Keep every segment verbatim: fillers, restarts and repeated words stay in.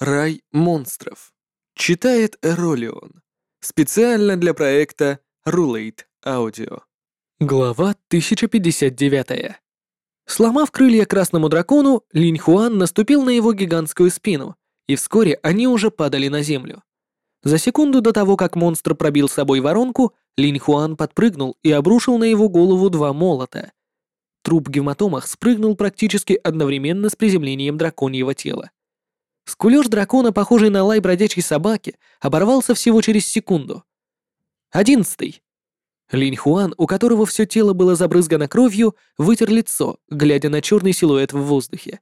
Рай монстров. Читает Эролион. Специально для проекта Rulate Audio. Глава тысяча пятьдесят девять. Сломав крылья красному дракону, Линь Хуан наступил на его гигантскую спину, и вскоре они уже падали на землю. За секунду до того, как монстр пробил с собой воронку, Линь Хуан подпрыгнул и обрушил на его голову два молота. Труп гематомах спрыгнул практически одновременно с приземлением драконьего тела. Скулёж дракона, похожий на лай бродячей собаки, оборвался всего через секунду. Одиннадцатый. Линь Хуан, у которого все тело было забрызгано кровью, вытер лицо, глядя на черный силуэт в воздухе.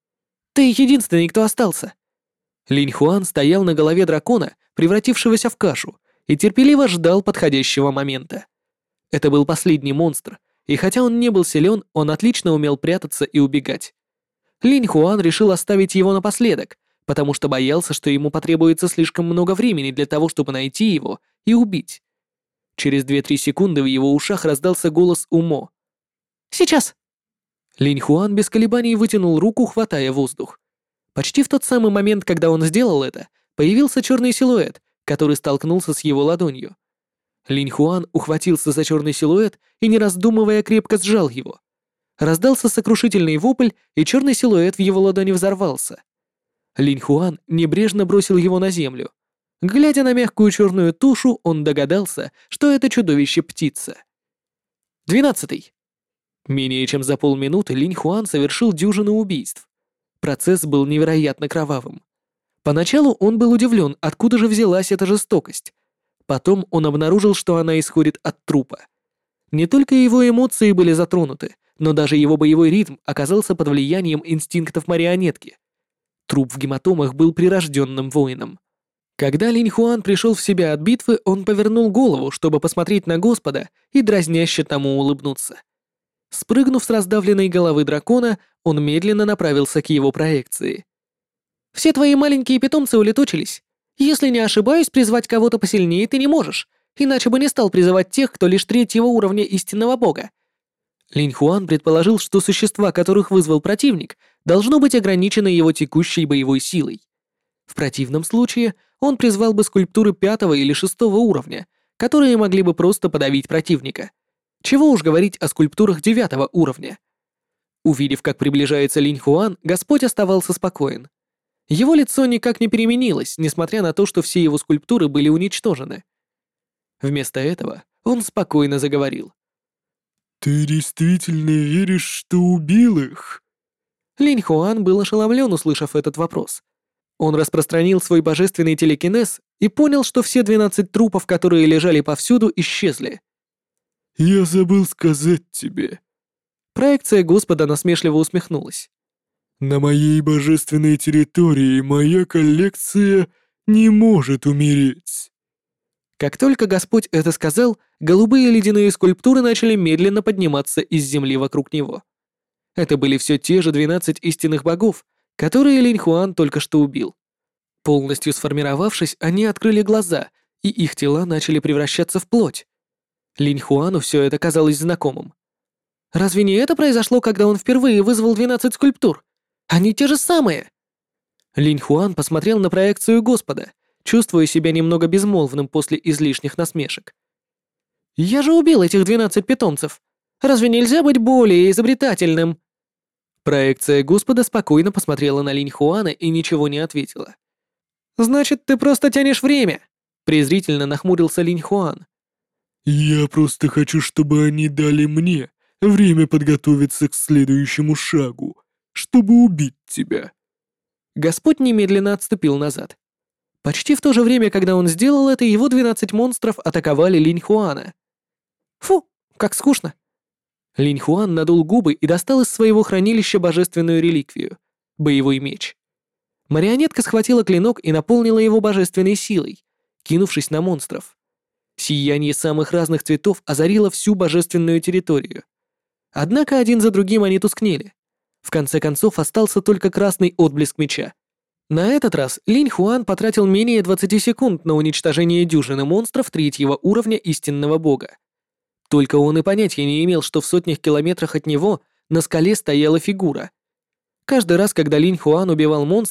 «Ты единственный, кто остался!» Линь Хуан стоял на голове дракона, превратившегося в кашу, и терпеливо ждал подходящего момента. Это был последний монстр, и хотя он не был силен, он отлично умел прятаться и убегать. Линь Хуан решил оставить его напоследок, потому что боялся, что ему потребуется слишком много времени для того, чтобы найти его и убить. Через две-три секунды в его ушах раздался голос Умо. «Сейчас!» Линь Хуан без колебаний вытянул руку, хватая воздух. Почти в тот самый момент, когда он сделал это, появился черный силуэт, который столкнулся с его ладонью. Линь Хуан ухватился за черный силуэт и, не раздумывая, крепко сжал его. Раздался сокрушительный вопль, и черный силуэт в его ладони взорвался. Линь Хуан небрежно бросил его на землю. Глядя на мягкую черную тушу, он догадался, что это чудовище-птица. Двенадцатый. Менее чем за полминуты Линь Хуан совершил дюжину убийств. Процесс был невероятно кровавым. Поначалу он был удивлен, откуда же взялась эта жестокость. Потом он обнаружил, что она исходит от трупа. Не только его эмоции были затронуты, но даже его боевой ритм оказался под влиянием инстинктов марионетки. Труп в гематомах был прирожденным воином. Когда Линь Хуан пришел в себя от битвы, он повернул голову, чтобы посмотреть на Господа и дразняще тому улыбнуться. Спрыгнув с раздавленной головы дракона, он медленно направился к его проекции. «Все твои маленькие питомцы улетучились. Если не ошибаюсь, призвать кого-то посильнее ты не можешь, иначе бы не стал призывать тех, кто лишь третьего уровня истинного бога». Линь Хуан предположил, что существа, которых вызвал противник, должно быть ограничено его текущей боевой силой. В противном случае он призвал бы скульптуры пятого или шестого уровня, которые могли бы просто подавить противника. Чего уж говорить о скульптурах девятого уровня. Увидев, как приближается Линь Хуан, Господь оставался спокоен. Его лицо никак не переменилось, несмотря на то, что все его скульптуры были уничтожены. Вместо этого он спокойно заговорил. «Ты действительно веришь, что убил их?» Линь Хуан был ошеломлен, услышав этот вопрос. Он распространил свой божественный телекинез и понял, что все двенадцать трупов, которые лежали повсюду, исчезли. «Я забыл сказать тебе». Проекция Господа насмешливо усмехнулась. «На моей божественной территории моя коллекция не может умереть». Как только Господь это сказал, голубые ледяные скульптуры начали медленно подниматься из земли вокруг него. Это были все те же двенадцать истинных богов, которые Линь Хуан только что убил. Полностью сформировавшись, они открыли глаза, и их тела начали превращаться в плоть. Линь Хуану все это казалось знакомым. Разве не это произошло, когда он впервые вызвал двенадцать скульптур? Они те же самые. Линь Хуан посмотрел на проекцию Господа, чувствуя себя немного безмолвным после излишних насмешек. «Я же убил этих двенадцать питомцев. Разве нельзя быть более изобретательным?» Проекция Господа спокойно посмотрела на Линь Хуана и ничего не ответила. «Значит, ты просто тянешь время», — презрительно нахмурился Линь Хуан. «Я просто хочу, чтобы они дали мне время подготовиться к следующему шагу, чтобы убить тебя». Господь немедленно отступил назад. Почти в то же время, когда он сделал это, его двенадцать монстров атаковали Линь Хуана. «Фу, как скучно». Линь Хуан надул губы и достал из своего хранилища божественную реликвию — боевой меч. Марионетка схватила клинок и наполнила его божественной силой, кинувшись на монстров. Сияние самых разных цветов озарило всю божественную территорию. Однако один за другим они тускнели. В конце концов остался только красный отблеск меча. На этот раз Линь Хуан потратил менее двадцати секунд на уничтожение дюжины монстров третьего уровня истинного бога. Только он и понятия не имел, что в сотнях километрах от него на скале стояла фигура. Каждый раз, когда Линь Хуан убивал монстров,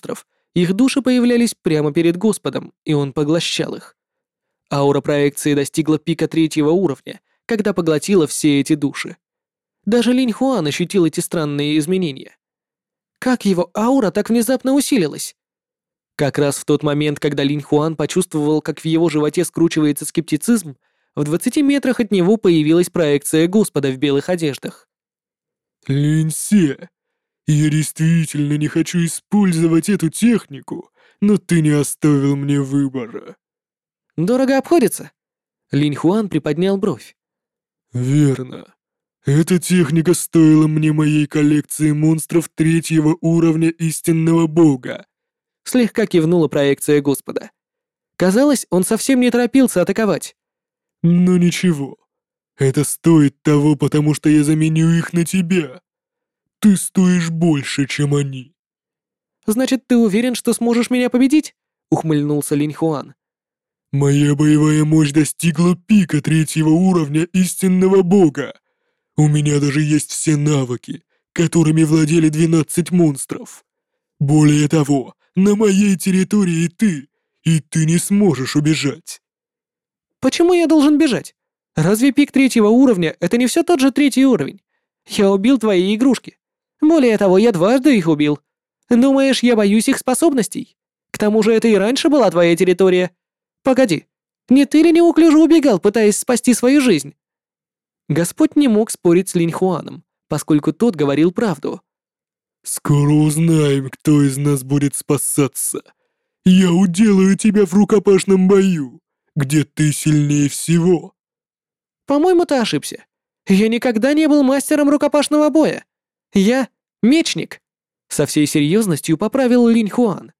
Их души появлялись прямо перед Господом, и он поглощал их. Аура проекции достигла пика третьего уровня, когда поглотила все эти души. Даже Линь Хуан ощутил эти странные изменения. Как его аура так внезапно усилилась? Как раз в тот момент, когда Линь Хуан почувствовал, как в его животе скручивается скептицизм, в двадцати метрах от него появилась проекция Господа в белых одеждах. Линьсе, я действительно не хочу использовать эту технику, но ты не оставил мне выбора. Дорого обходится? Линь Хуан приподнял бровь. Верно. Эта техника стоила мне моей коллекции монстров третьего уровня истинного бога. Слегка кивнула проекция Господа. Казалось, он совсем не торопился атаковать. Но ничего. Это стоит того, потому что я заменю их на тебя. Ты стоишь больше, чем они. Значит, ты уверен, что сможешь меня победить? Ухмыльнулся Линь Хуан. Моя боевая мощь достигла пика третьего уровня истинного бога. У меня даже есть все навыки, которыми владели двенадцать монстров. Более того, на моей территории ты, и ты не сможешь убежать. Почему я должен бежать? Разве пик третьего уровня — это не все тот же третий уровень? Я убил твои игрушки. Более того, я дважды их убил. Думаешь, я боюсь их способностей? К тому же это и раньше была твоя территория. Погоди, не ты ли неуклюже убегал, пытаясь спасти свою жизнь? Господь не мог спорить с Линь Хуаном, поскольку тот говорил правду. Скоро узнаем, кто из нас будет спасаться. Я уделаю тебя в рукопашном бою, где ты сильнее всего. По-моему, ты ошибся. Я никогда не был мастером рукопашного боя. Я мечник. Со всей серьезностью поправил Линь Хуан.